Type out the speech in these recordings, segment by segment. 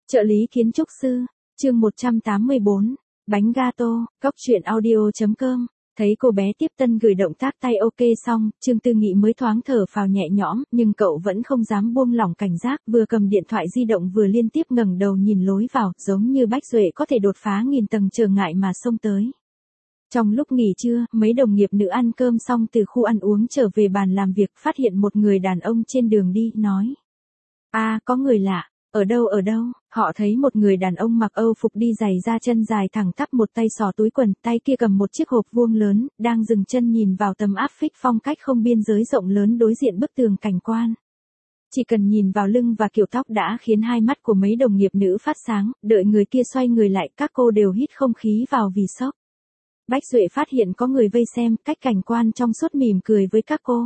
Trợ lý kiến trúc sư, chương 184, bánh gato, cóc truyện audio.com. Thấy cô bé tiếp tân gửi động tác tay ok xong, Trương Tư Nghị mới thoáng thở phào nhẹ nhõm, nhưng cậu vẫn không dám buông lỏng cảnh giác, vừa cầm điện thoại di động vừa liên tiếp ngẩng đầu nhìn lối vào, giống như Bách Duệ có thể đột phá nghìn tầng trở ngại mà xông tới. Trong lúc nghỉ trưa, mấy đồng nghiệp nữ ăn cơm xong từ khu ăn uống trở về bàn làm việc, phát hiện một người đàn ông trên đường đi, nói: có người lạ. Ở đâu? Họ thấy một người đàn ông mặc Âu phục đi giày da chân dài thẳng tắp, một tay xỏ túi quần, tay kia cầm một chiếc hộp vuông lớn, đang dừng chân nhìn vào tấm áp phích phong cách không biên giới rộng lớn đối diện bức tường cảnh quan. Chỉ cần nhìn vào lưng và kiểu tóc đã khiến hai mắt của mấy đồng nghiệp nữ phát sáng, đợi người kia xoay người lại, các cô đều hít không khí vào vì sốc. Bách Duệ phát hiện có người vây xem, cách cảnh quan trong suốt mỉm cười với các cô.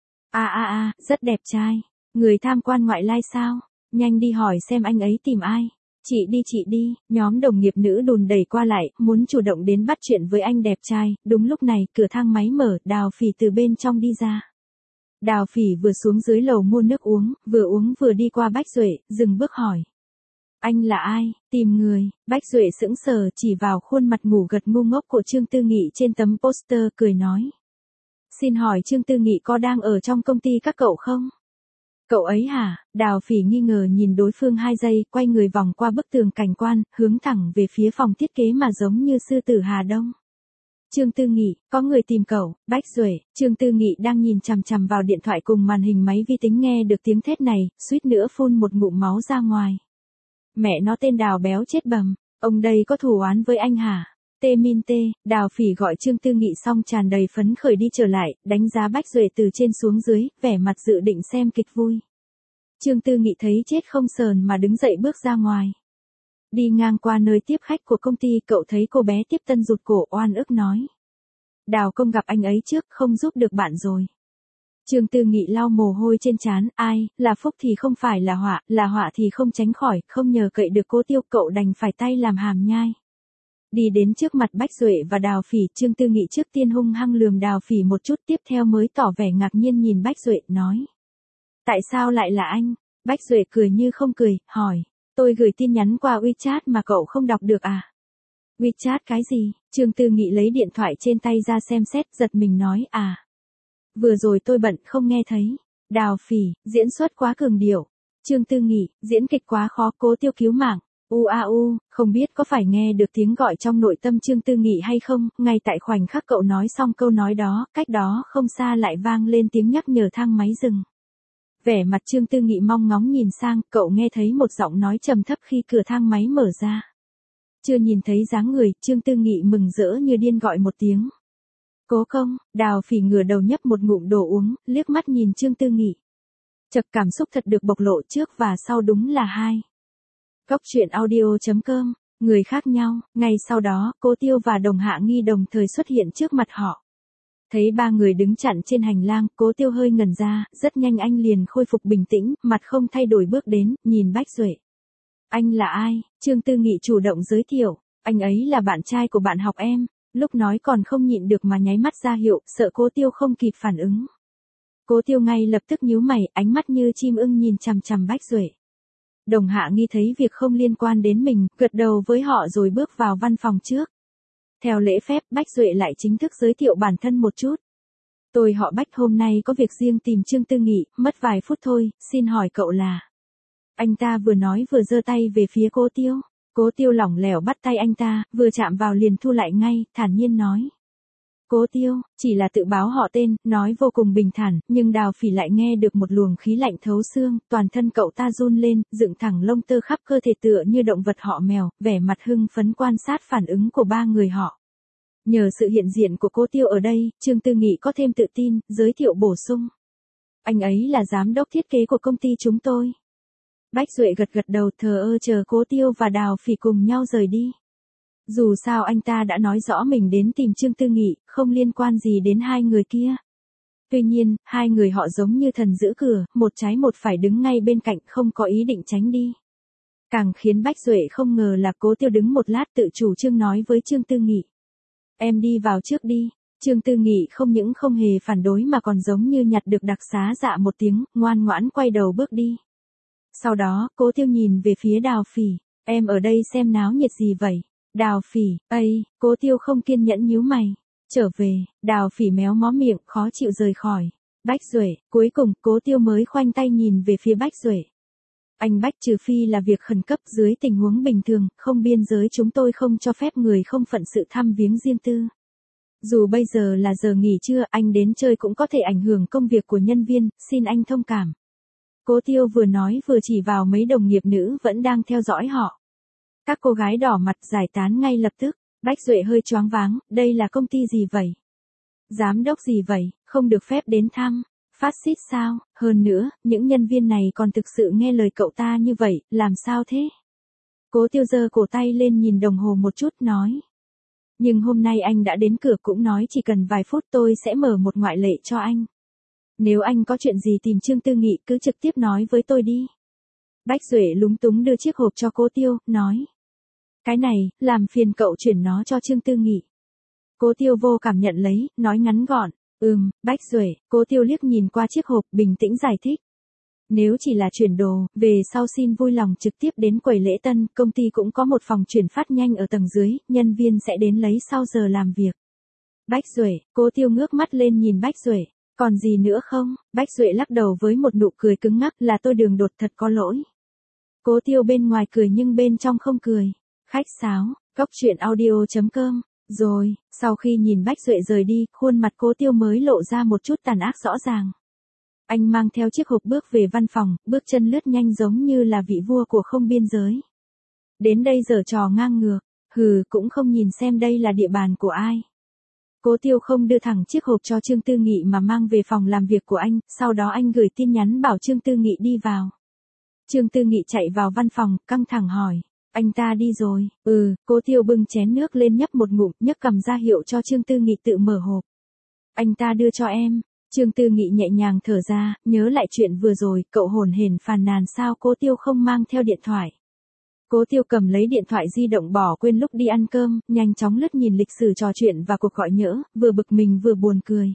Rất đẹp trai. Người tham quan ngoại lai sao? Nhanh đi hỏi xem anh ấy tìm ai. Chị đi, nhóm đồng nghiệp nữ đùn đẩy qua lại, muốn chủ động đến bắt chuyện với anh đẹp trai. Đúng lúc này, cửa thang máy mở, Đào Phỉ từ bên trong đi ra. Đào Phỉ vừa xuống dưới lầu mua nước uống vừa đi qua Bách Duệ, dừng bước hỏi: Anh là ai? Tìm người. Bách Duệ sững sờ chỉ vào khuôn mặt ngủ gật ngu ngốc của Trương Tư Nghị trên tấm poster, cười nói: Xin hỏi Trương Tư Nghị có đang ở trong công ty các cậu không? Cậu ấy hả? Đào Phỉ nghi ngờ nhìn đối phương 2 giây, quay người vòng qua bức tường cảnh quan, hướng thẳng về phía phòng thiết kế mà giống như sư tử Hà Đông. Trương Tư Nghị, có người tìm cậu. Bách Duệ. Trương Tư Nghị đang nhìn chằm chằm vào điện thoại cùng màn hình máy vi tính, nghe được tiếng thét này, suýt nữa phun một ngụm máu ra ngoài. Mẹ nó, tên Đào béo chết bầm, ông đây có thù oán với anh hả? Đào Phỉ gọi Trương Tư Nghị xong tràn đầy phấn khởi đi trở lại, đánh giá Bách Duệ từ trên xuống dưới, vẻ mặt dự định xem kịch vui. Trương Tư Nghị thấy chết không sờn mà đứng dậy bước ra ngoài. Đi ngang qua nơi tiếp khách của công ty, cậu thấy cô bé tiếp tân rụt cổ oan ức nói: Đào công gặp anh ấy trước, không giúp được bạn rồi. Trương Tư Nghị lau mồ hôi trên trán, ai, là phúc thì không phải là họa thì không tránh khỏi, không nhờ cậy được Cố Tiêu, cậu đành phải tay làm hàm nhai. Đi đến trước mặt Bách Duệ và Đào Phỉ, Trương Tư Nghị trước tiên hung hăng lườm Đào Phỉ một chút, tiếp theo mới tỏ vẻ ngạc nhiên nhìn Bách Duệ, nói: Tại sao lại là anh? Bách Duệ cười như không cười, hỏi: Tôi gửi tin nhắn qua WeChat mà cậu không đọc được à? WeChat cái gì? Trương Tư Nghị lấy điện thoại trên tay ra xem xét, giật mình nói: Vừa rồi tôi bận không nghe thấy. Đào Phỉ, diễn xuất quá cường điệu. Trương Tư Nghị, diễn kịch quá khó, Cố Tiêu cứu mạng. Không biết có phải nghe được tiếng gọi trong nội tâm Trương Tư Nghị hay không, ngay tại khoảnh khắc cậu nói xong câu nói đó, cách đó không xa lại vang lên tiếng nhắc nhở thang máy dừng. Vẻ mặt Trương Tư Nghị mong ngóng nhìn sang, cậu nghe thấy một giọng nói trầm thấp khi cửa thang máy mở ra. Chưa nhìn thấy dáng người, Trương Tư Nghị mừng rỡ như điên gọi một tiếng: Cố công. Đào Phỉ ngửa đầu nhấp một ngụm đồ uống, liếc mắt nhìn Trương Tư Nghị. Chợt cảm xúc thật được bộc lộ, trước và sau đúng là hai. Cóc truyện audio.com, người khác nhau. Ngay sau đó, Cố Tiêu và Đồng Hạ Nghi đồng thời xuất hiện trước mặt họ. Thấy 3 người đứng chặn trên hành lang, Cố Tiêu hơi ngẩn ra, rất nhanh anh liền khôi phục bình tĩnh, mặt không thay đổi bước đến, nhìn Bách Duệ. Anh là ai? Trương Tư Nghị chủ động giới thiệu: Anh ấy là bạn trai của bạn học em. Lúc nói còn không nhịn được mà nháy mắt ra hiệu, sợ Cố Tiêu không kịp phản ứng. Cố Tiêu ngay lập tức nhíu mày, ánh mắt như chim ưng nhìn chằm chằm Bách Duệ. Đồng Hạ Nghi thấy việc không liên quan đến mình, gật đầu với họ rồi bước vào văn phòng trước. Theo lễ phép, Bách Duệ lại chính thức giới thiệu bản thân một chút. Tôi họ Bách, hôm nay có việc riêng tìm Trương Tư Nghị, mất vài phút thôi, xin hỏi cậu là... Anh ta vừa nói vừa giơ tay về phía Cố Tiêu. Cố Tiêu lỏng lẻo bắt tay anh ta, vừa chạm vào liền thu lại ngay, thản nhiên nói: Cố Tiêu, chỉ là tự báo họ tên, nói vô cùng bình thản, nhưng Đào Phỉ lại nghe được một luồng khí lạnh thấu xương, toàn thân cậu ta run lên, dựng thẳng lông tơ khắp cơ thể tựa như động vật họ mèo, vẻ mặt hưng phấn quan sát phản ứng của 3 người họ. Nhờ sự hiện diện của Cố Tiêu ở đây, Trương Tư Nghị có thêm tự tin, giới thiệu bổ sung: Anh ấy là giám đốc thiết kế của công ty chúng tôi. Bách Duệ gật đầu thờ ơ chờ Cố Tiêu và Đào Phỉ cùng nhau rời đi. Dù sao anh ta đã nói rõ mình đến tìm Trương Tư Nghị, không liên quan gì đến 2 người kia. Tuy nhiên, 2 người họ giống như thần giữ cửa, một trái một phải đứng ngay bên cạnh, không có ý định tránh đi. Càng khiến Bách Duệ không ngờ là Cố Tiêu đứng một lát tự chủ trương nói với Trương Tư Nghị: Em đi vào trước đi. Trương Tư Nghị không những không hề phản đối mà còn giống như nhặt được đặc xá dạ một tiếng, ngoan ngoãn quay đầu bước đi. Sau đó, Cố Tiêu nhìn về phía Đào Phỉ. Em ở đây xem náo nhiệt gì vậy? Đào Phỉ, Cố Tiêu không kiên nhẫn nhíu mày. Trở về, Đào Phỉ méo mó miệng, khó chịu rời khỏi. Bách Duệ, cuối cùng, Cố Tiêu mới khoanh tay nhìn về phía Bách Duệ. Anh Bách, trừ phi là việc khẩn cấp, dưới tình huống bình thường, không biên giới chúng tôi không cho phép người không phận sự thăm viếng riêng tư. Dù bây giờ là giờ nghỉ trưa, anh đến chơi cũng có thể ảnh hưởng công việc của nhân viên, xin anh thông cảm. Cố Tiêu vừa nói vừa chỉ vào mấy đồng nghiệp nữ vẫn đang theo dõi họ. Các cô gái đỏ mặt giải tán ngay lập tức. Bách Duệ hơi choáng váng, đây là công ty gì vậy? Giám đốc gì vậy, không được phép đến thăm. Phát xít sao? Hơn nữa, những nhân viên này còn thực sự nghe lời cậu ta như vậy, làm sao thế? Cố Tiêu giơ cổ tay lên nhìn đồng hồ một chút nói. Nhưng hôm nay anh đã đến cửa cũng nói chỉ cần vài phút tôi sẽ mở một ngoại lệ cho anh. Nếu anh có chuyện gì tìm Trương Tư Nghị cứ trực tiếp nói với tôi đi. Bách Duệ lúng túng đưa chiếc hộp cho Cố Tiêu, nói. Cái này, làm phiền cậu chuyển nó cho Trương Tư Nghị. Cố Tiêu vô cảm nhận lấy, nói ngắn gọn. Bách Duệ. Cố Tiêu liếc nhìn qua chiếc hộp, bình tĩnh giải thích. Nếu chỉ là chuyển đồ, về sau xin vui lòng trực tiếp đến quầy lễ tân, công ty cũng có một phòng chuyển phát nhanh ở tầng dưới, nhân viên sẽ đến lấy sau giờ làm việc. Bách Duệ. Cố Tiêu ngước mắt lên nhìn Bách Duệ. Còn gì nữa không? Bách Duệ lắc đầu với một nụ cười cứng ngắc, là tôi đường đột, thật có lỗi. Cố Tiêu bên ngoài cười nhưng bên trong không cười. Khách sáo, goctruyện.audio.com. Rồi, sau khi nhìn Bách Duệ rời đi, khuôn mặt Cố Tiêu mới lộ ra một chút tàn ác rõ ràng. Anh mang theo chiếc hộp bước về văn phòng, bước chân lướt nhanh giống như là vị vua của không biên giới. Đến đây giở trò ngang ngược, cũng không nhìn xem đây là địa bàn của ai. Cố Tiêu không đưa thẳng chiếc hộp cho Trương Tư Nghị mà mang về phòng làm việc của anh, sau đó anh gửi tin nhắn bảo Trương Tư Nghị đi vào. Trương Tư Nghị chạy vào văn phòng, căng thẳng hỏi. Anh ta đi rồi. Cố Tiêu bưng chén nước lên nhấp một ngụm, nhấc cầm ra hiệu cho Trương Tư Nghị tự mở hộp. Anh ta đưa cho em. Trương Tư Nghị nhẹ nhàng thở ra, nhớ lại chuyện vừa rồi, cậu hồn hển phàn nàn sao Cố Tiêu không mang theo điện thoại. Cố Tiêu cầm lấy điện thoại di động bỏ quên lúc đi ăn cơm, nhanh chóng lướt nhìn lịch sử trò chuyện và cuộc gọi nhỡ, vừa bực mình vừa buồn cười.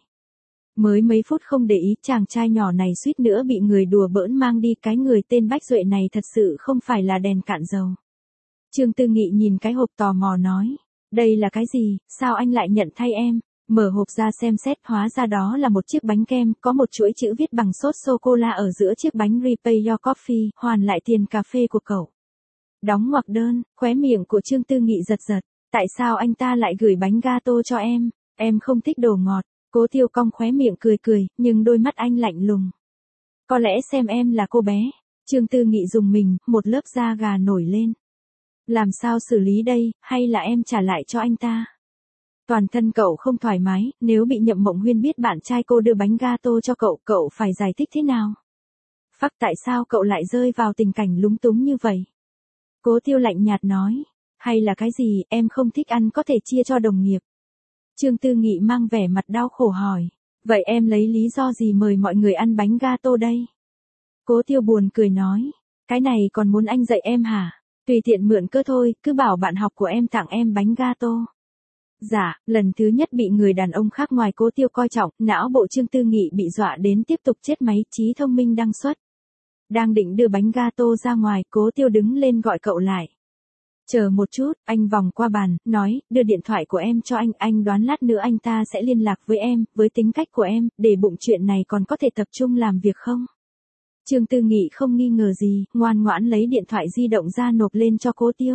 Mới mấy phút không để ý, chàng trai nhỏ này suýt nữa bị người đùa bỡn mang đi, cái người tên Bách Duệ này thật sự không phải là đèn cạn dầu. Trương Tư Nghị nhìn cái hộp tò mò nói, đây là cái gì, sao anh lại nhận thay em? Mở hộp ra xem xét, hóa ra đó là một chiếc bánh kem, có một chuỗi chữ viết bằng sốt sô-cô-la ở giữa chiếc bánh Repay Your Coffee, hoàn lại tiền cà phê của cậu. Đóng ngoặc đơn, khóe miệng của Trương Tư Nghị giật giật, tại sao anh ta lại gửi bánh gato cho em không thích đồ ngọt. Cố Tiêu cong khóe miệng cười cười, nhưng đôi mắt anh lạnh lùng. Có lẽ xem em là cô bé. Trương Tư Nghị dùng mình, một lớp da gà nổi lên. Làm sao xử lý đây, hay là em trả lại cho anh ta? Toàn thân cậu không thoải mái, nếu bị Nhậm Mộng Huyên biết bạn trai cô đưa bánh gato cho cậu phải giải thích thế nào? Phắc, tại sao cậu lại rơi vào tình cảnh lúng túng như vậy? Cố Tiêu lạnh nhạt nói, hay là cái gì, em không thích ăn có thể chia cho đồng nghiệp. Trương Tư Nghị mang vẻ mặt đau khổ hỏi, vậy em lấy lý do gì mời mọi người ăn bánh gato đây? Cố Tiêu buồn cười nói, cái này còn muốn anh dạy em hả? Tùy tiện mượn cơ thôi, cứ bảo bạn học của em tặng em bánh gato. Dạ, lần thứ nhất bị người đàn ông khác ngoài Cố Tiêu coi trọng, não bộ Trương Tư Nghị bị dọa đến tiếp tục chết máy, trí thông minh đăng xuất. Đang định đưa bánh gato ra ngoài, Cố Tiêu đứng lên gọi cậu lại. Chờ một chút, anh vòng qua bàn, nói, đưa điện thoại của em cho anh đoán lát nữa anh ta sẽ liên lạc với em, với tính cách của em, để bụng chuyện này còn có thể tập trung làm việc không? Trương Tư Nghị không nghi ngờ gì, ngoan ngoãn lấy điện thoại di động ra nộp lên cho Cố Tiêu.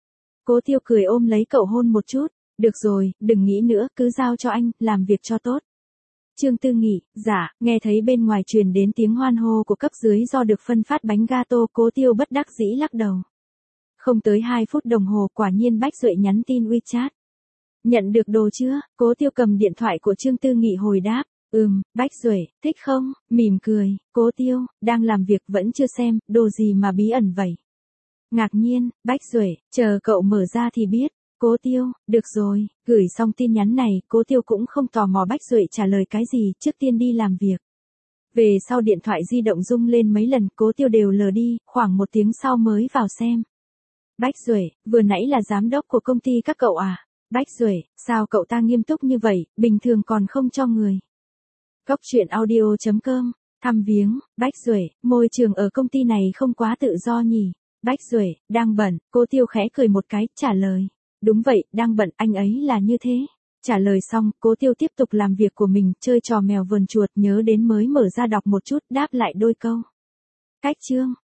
Cố Tiêu cười ôm lấy cậu hôn một chút, được rồi, đừng nghĩ nữa, cứ giao cho anh, làm việc cho tốt. Trương Tư Nghị, dạ, nghe thấy bên ngoài truyền đến tiếng hoan hô của cấp dưới do được phân phát bánh gato, Cố Tiêu bất đắc dĩ lắc đầu. Không tới 2 phút đồng hồ, quả nhiên Bách Duệ nhắn tin WeChat. Nhận được đồ chưa? Cố Tiêu cầm điện thoại của Trương Tư Nghị hồi đáp. Bách Duệ, thích không? Mỉm cười, Cố Tiêu, đang làm việc vẫn chưa xem, đồ gì mà bí ẩn vậy? Ngạc nhiên, Bách Duệ, chờ cậu mở ra thì biết. Cố Tiêu, được rồi, gửi xong tin nhắn này, Cố Tiêu cũng không tò mò Bách Duệ trả lời cái gì, trước tiên đi làm việc. Về sau điện thoại di động rung lên mấy lần, Cố Tiêu đều lờ đi, khoảng 1 tiếng sau mới vào xem. Bách Duệ, vừa nãy là giám đốc của công ty các cậu à? Bách Duệ, sao cậu ta nghiêm túc như vậy, bình thường còn không cho người. Goctruyện.audio.com, thăm viếng, Bách Duệ, môi trường ở công ty này không quá tự do nhỉ? Bách Duệ, đang bận, cô Tiêu khẽ cười một cái, trả lời. Đúng vậy, đang bận, anh ấy là như thế. Trả lời xong, cố Tiêu tiếp tục làm việc của mình, chơi trò mèo vờn chuột, nhớ đến mới mở ra đọc một chút, đáp lại đôi câu. Cách chương.